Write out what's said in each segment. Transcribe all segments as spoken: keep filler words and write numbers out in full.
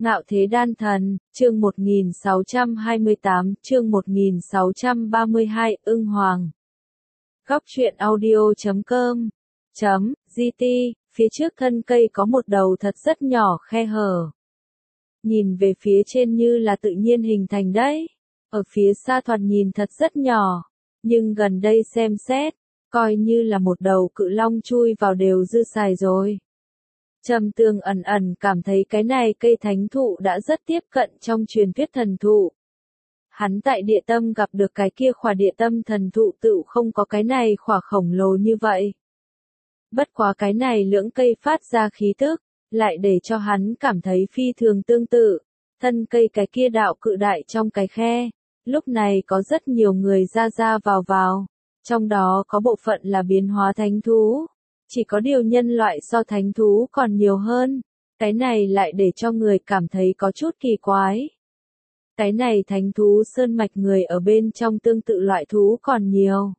Ngạo Thế Đan Thần, chương một nghìn sáu trăm hai mươi tám, chương một nghìn sáu trăm ba mươi hai, Ưng Hoàng. Góc truyện audio chấm com, chấm, gt, phía trước thân cây có một đầu thật rất nhỏ khe hở. Nhìn về phía trên như là tự nhiên hình thành đấy. Ở phía xa thoạt nhìn thật rất nhỏ, nhưng gần đây xem xét, coi như là một đầu cự long chui vào đều dư xài rồi. Trầm Tường ẩn ẩn cảm thấy cái này cây thánh thụ đã rất tiếp cận trong truyền thuyết thần thụ. Hắn tại địa tâm gặp được cái kia khỏa địa tâm thần thụ tự không có cái này khỏa khổng lồ như vậy. Bất quá cái này lưỡng cây phát ra khí tức, lại để cho hắn cảm thấy phi thường tương tự. Thân cây cái kia đạo cự đại trong cái khe, lúc này có rất nhiều người ra ra vào vào, trong đó có bộ phận là biến hóa thánh thú. Chỉ có điều nhân loại so thánh thú còn nhiều hơn, cái này lại để cho người cảm thấy có chút kỳ quái. Cái này thánh thú sơn mạch người ở bên trong tương tự loại thú còn nhiều.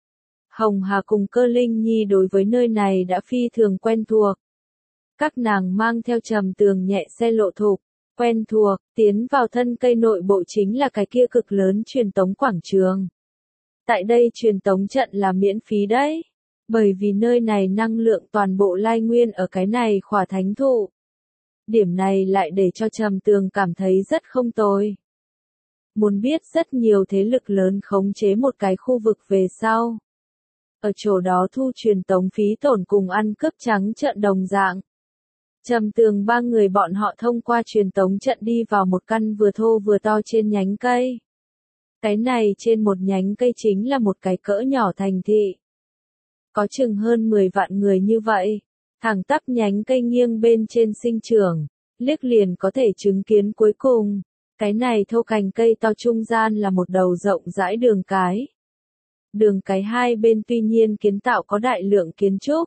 Hồng Hà cùng Cơ Linh Nhi đối với nơi này đã phi thường quen thuộc. Các nàng mang theo Trầm Tường nhẹ xe lộ thục, quen thuộc, tiến vào thân cây nội bộ chính là cái kia cực lớn truyền tống quảng trường. Tại đây truyền tống trận là miễn phí đấy. Bởi vì nơi này năng lượng toàn bộ lai nguyên ở cái này khỏa thánh thụ. Điểm này lại để cho Trầm Tường cảm thấy rất không tồi. Muốn biết rất nhiều thế lực lớn khống chế một cái khu vực về sau. Ở chỗ đó thu truyền tống phí tổn cùng ăn cướp trắng trợn đồng dạng. Trầm Tường ba người bọn họ thông qua truyền tống trận đi vào một căn vừa thô vừa to trên nhánh cây. Cái này trên một nhánh cây chính là một cái cỡ nhỏ thành thị. Có chừng hơn mười vạn người như vậy, thẳng tắp nhánh cây nghiêng bên trên sinh trưởng, liếc liền có thể chứng kiến cuối cùng, cái này thô cành cây to trung gian là một đầu rộng rãi đường cái. Đường cái hai bên tuy nhiên kiến tạo có đại lượng kiến trúc,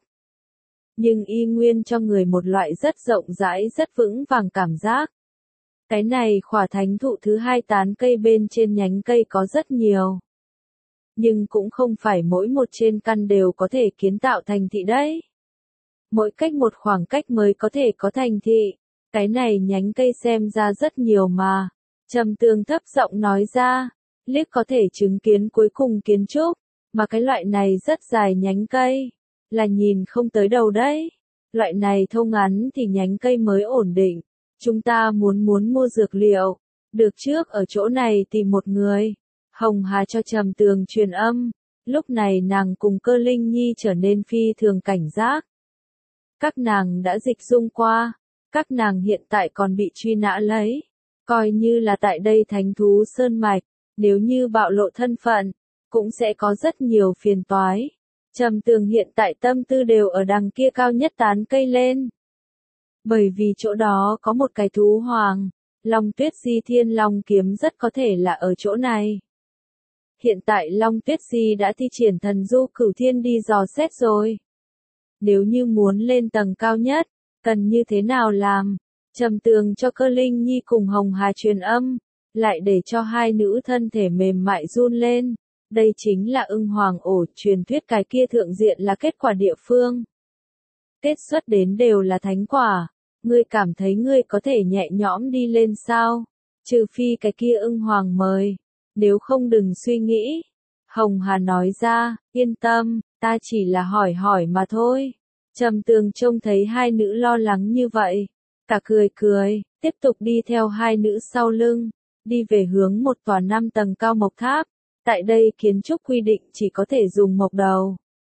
nhưng y nguyên cho người một loại rất rộng rãi rất vững vàng cảm giác. Cái này khỏa thánh thụ thứ hai tán cây bên trên nhánh cây có rất nhiều. Nhưng cũng không phải mỗi một trên căn đều có thể kiến tạo thành thị đấy. Mỗi cách một khoảng cách mới có thể có thành thị. Cái này nhánh cây xem ra rất nhiều mà. Trầm Tường thấp giọng nói ra, liếc có thể chứng kiến cuối cùng kiến trúc, mà cái loại này rất dài nhánh cây, là nhìn không tới đầu đấy. Loại này thô ngắn thì nhánh cây mới ổn định. Chúng ta muốn muốn mua dược liệu, được trước ở chỗ này tìm một người. Hồng Hà cho Trầm Tường truyền âm, lúc này nàng cùng Cơ Linh Nhi trở nên phi thường cảnh giác. Các nàng đã dịch dung qua, các nàng hiện tại còn bị truy nã lấy, coi như là tại đây thánh thú sơn mạch, nếu như bạo lộ thân phận, cũng sẽ có rất nhiều phiền toái. Trầm Tường hiện tại tâm tư đều ở đằng kia cao nhất tán cây lên. Bởi vì chỗ đó có một cái thú hoàng, Long Tuyết Di Thiên Long kiếm rất có thể là ở chỗ này. Hiện tại Long Tuyết Di đã thi triển thần du cửu thiên đi dò xét rồi. Nếu như muốn lên tầng cao nhất, cần như thế nào làm? Trầm Tường cho Cơ Linh Nhi cùng Hồng Hà truyền âm, lại để cho hai nữ thân thể mềm mại run lên. Đây chính là Ưng Hoàng ổ, truyền thuyết cái kia thượng diện là kết quả địa phương. Kết xuất đến đều là thánh quả. Ngươi cảm thấy ngươi có thể nhẹ nhõm đi lên sao? Trừ phi cái kia Ưng Hoàng mời. Nếu không đừng suy nghĩ. Hồng Hà nói ra, yên tâm, ta chỉ là hỏi hỏi mà thôi. Trầm Tường trông thấy hai nữ lo lắng như vậy. Cả cười cười, tiếp tục đi theo hai nữ sau lưng. Đi về hướng một tòa năm tầng cao mộc tháp. Tại đây kiến trúc quy định chỉ có thể dùng mộc đầu.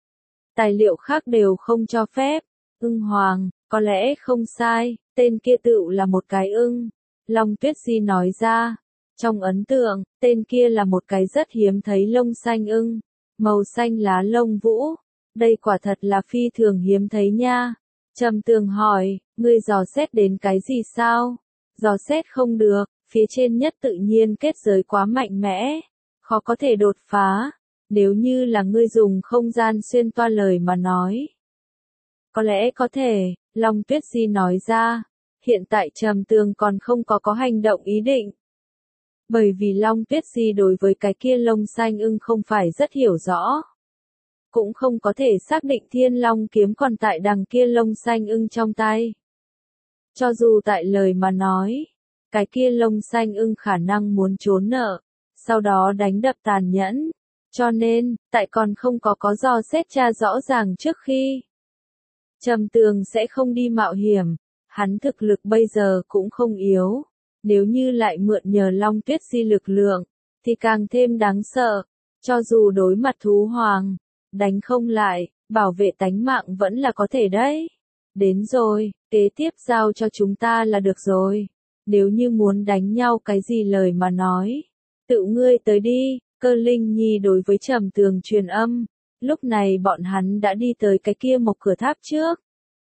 Tài liệu khác đều không cho phép. Ưng Hoàng, có lẽ không sai, tên kia tựu là một cái ưng. Long Tuyết Di nói ra. Trong ấn tượng, tên kia là một cái rất hiếm thấy lông xanh ưng, màu xanh lá lông vũ. Đây quả thật là phi thường hiếm thấy nha. Trầm Tường hỏi, ngươi dò xét đến cái gì sao? Dò xét không được, phía trên nhất tự nhiên kết giới quá mạnh mẽ, khó có thể đột phá. Nếu như là ngươi dùng không gian xuyên toa lời mà nói. Có lẽ có thể, Long Tuyết Di nói ra. Hiện tại Trầm Tường còn không có có hành động ý định. Bởi vì Long Tuyết Di đối với cái kia lông xanh ưng không phải rất hiểu rõ. Cũng không có thể xác định Thiên Long kiếm còn tại đằng kia lông xanh ưng trong tay. Cho dù tại lời mà nói, cái kia lông xanh ưng khả năng muốn trốn nợ, sau đó đánh đập tàn nhẫn. Cho nên, tại còn không có có dò xét tra rõ ràng trước khi Trầm Tường sẽ không đi mạo hiểm, hắn thực lực bây giờ cũng không yếu, nếu như lại mượn nhờ Long Tuyết Di lực lượng, thì càng thêm đáng sợ, cho dù đối mặt thú hoàng, đánh không lại, bảo vệ tánh mạng vẫn là có thể đấy. Đến rồi, kế tiếp giao cho chúng ta là được rồi, nếu như muốn đánh nhau cái gì lời mà nói, tự ngươi tới đi. Cơ Linh Nhi đối với Trầm Tường truyền âm, lúc này bọn hắn đã đi tới cái kia một cửa tháp trước.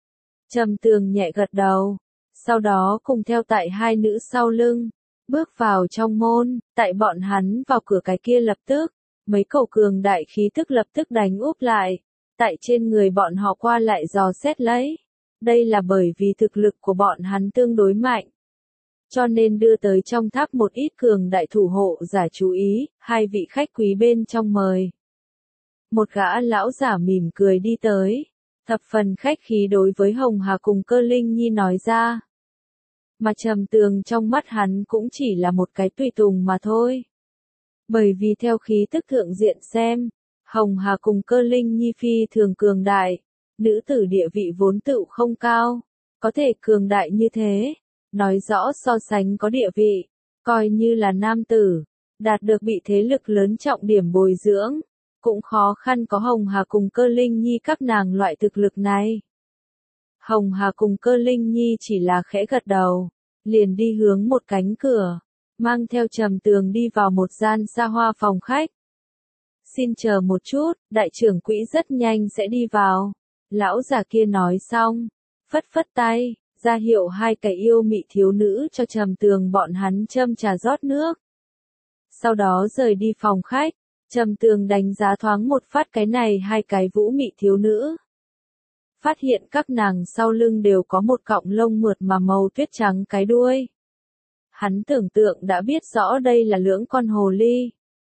Trầm Tường nhẹ gật đầu, sau đó cùng theo tại hai nữ sau lưng, bước vào trong môn, tại bọn hắn vào cửa cái kia lập tức, mấy cầu cường đại khí tức lập tức đánh úp lại, tại trên người bọn họ qua lại dò xét lấy. Đây là bởi vì thực lực của bọn hắn tương đối mạnh. Cho nên đưa tới trong tháp một ít cường đại thủ hộ giả chú ý, hai vị khách quý bên trong mời. Một gã lão giả mỉm cười đi tới, thập phần khách khí đối với Hồng Hà cùng Cơ Linh Nhi nói ra. Mà Trầm Tường trong mắt hắn cũng chỉ là một cái tùy tùng mà thôi. Bởi vì theo khí tức thượng diện xem, Hồng Hà cùng Cơ Linh Nhi phi thường cường đại, nữ tử địa vị vốn tựu không cao, có thể cường đại như thế. Nói rõ so sánh có địa vị, coi như là nam tử, đạt được bị thế lực lớn trọng điểm bồi dưỡng, cũng khó khăn có Hồng Hà cùng Cơ Linh Nhi các nàng loại thực lực này. Hồng Hà cùng Cơ Linh Nhi chỉ là khẽ gật đầu, liền đi hướng một cánh cửa, mang theo Trầm Tường đi vào một gian xa hoa phòng khách. Xin chờ một chút, đại trưởng quỹ rất nhanh sẽ đi vào. Lão già kia nói xong, phất phất tay, ra hiệu hai cái yêu mị thiếu nữ cho Trầm Tường bọn hắn châm trà rót nước. Sau đó rời đi phòng khách, Trầm Tường đánh giá thoáng một phát cái này hai cái vũ mị thiếu nữ. Phát hiện các nàng sau lưng đều có một cọng lông mượt mà màu tuyết trắng cái đuôi. Hắn tưởng tượng đã biết rõ đây là lưỡng con hồ ly.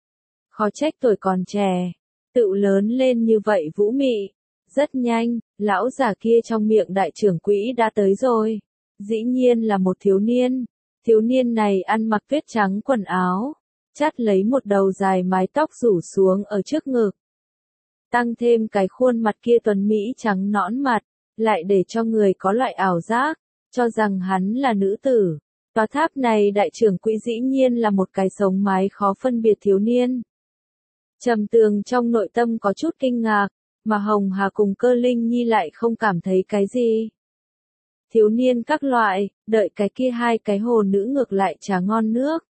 Khó trách tuổi còn trẻ, tự lớn lên như vậy vũ mị. Rất nhanh, lão già kia trong miệng đại trưởng quỹ đã tới rồi. Dĩ nhiên là một thiếu niên. Thiếu niên này ăn mặc tuyết trắng quần áo, chắt lấy một đầu dài mái tóc rủ xuống ở trước ngực. Tăng thêm cái khuôn mặt kia tuấn mỹ trắng nõn mặt, lại để cho người có loại ảo giác, cho rằng hắn là nữ tử. Tòa tháp này đại trưởng quỹ dĩ nhiên là một cái sống mái khó phân biệt thiếu niên. Trầm Tường trong nội tâm có chút kinh ngạc, mà Hồng Hà cùng Cơ Linh Nhi lại không cảm thấy cái gì. Thiếu niên các loại, đợi cái kia hai cái hồ nữ ngược lại trà ngon nước.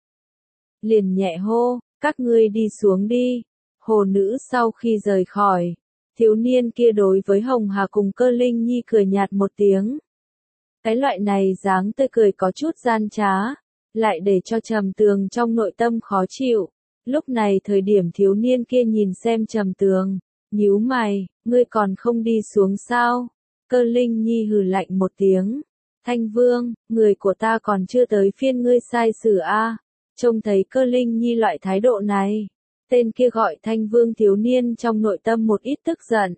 Liền nhẹ hô, các ngươi đi xuống đi. Hồ nữ sau khi rời khỏi, thiếu niên kia đối với Hồng Hà cùng Cơ Linh Nhi cười nhạt một tiếng. Cái loại này dáng tươi cười có chút gian trá, lại để cho Trầm Tường trong nội tâm khó chịu. Lúc này thời điểm thiếu niên kia nhìn xem Trầm Tường, nhíu mày, ngươi còn không đi xuống sao? Cơ Linh Nhi hừ lạnh một tiếng. Thanh Vương, người của ta còn chưa tới phiên ngươi sai xử a. Trông thấy Cơ Linh Nhi loại thái độ này, tên kia gọi Thanh Vương thiếu niên trong nội tâm một ít tức giận.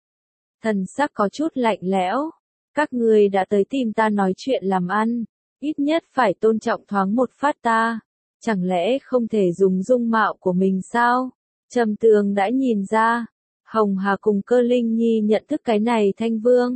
Thần sắc có chút lạnh lẽo. Các ngươi đã tới tìm ta nói chuyện làm ăn, ít nhất phải tôn trọng thoáng một phát ta. Chẳng lẽ không thể dùng dung mạo của mình sao? Trầm Tường đã nhìn ra, Hồng Hà cùng Cơ Linh Nhi nhận thức cái này Thanh Vương.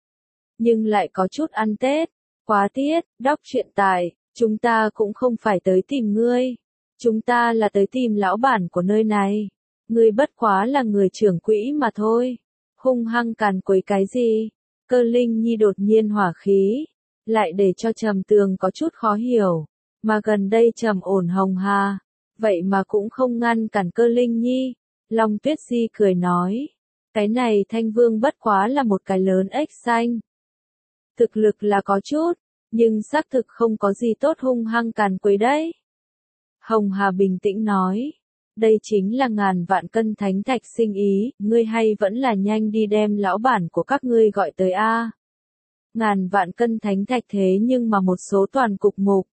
Nhưng lại có chút ăn Tết, quá tiết, đọc truyện tài, chúng ta cũng không phải tới tìm ngươi. Chúng ta là tới tìm lão bản của nơi này. Ngươi bất quá là người trưởng quỹ mà thôi. Hung hăng càn quấy cái gì? Cơ Linh Nhi đột nhiên hỏa khí, lại để cho Trầm Tường có chút khó hiểu. Mà gần đây trầm ổn Hồng Hà, vậy mà cũng không ngăn cản Cơ Linh Nhi. Long Tuyết Di cười nói, cái này Thanh Vương bất quá là một cái lớn ếch xanh. Thực lực là có chút, nhưng xác thực không có gì tốt hung hăng càn quấy đấy. Hồng Hà bình tĩnh nói, đây chính là ngàn vạn cân thánh thạch sinh ý, ngươi hay vẫn là nhanh đi đem lão bản của các ngươi gọi tới a. Ngàn vạn cân thánh thạch thế nhưng mà một số toàn cục mục.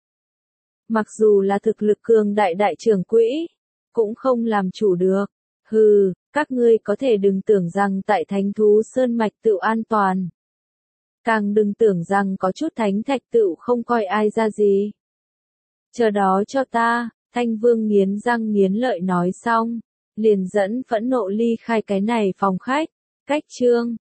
Mặc dù là thực lực cường đại đại trưởng quỹ, cũng không làm chủ được. Hừ, các ngươi có thể đừng tưởng rằng tại Thánh Thú Sơn Mạch tự an toàn. Càng đừng tưởng rằng có chút thánh thạch tựu không coi ai ra gì. Chờ đó cho ta, Thanh Vương nghiến răng nghiến lợi nói xong, liền dẫn phẫn nộ ly khai cái này phòng khách. Cách chương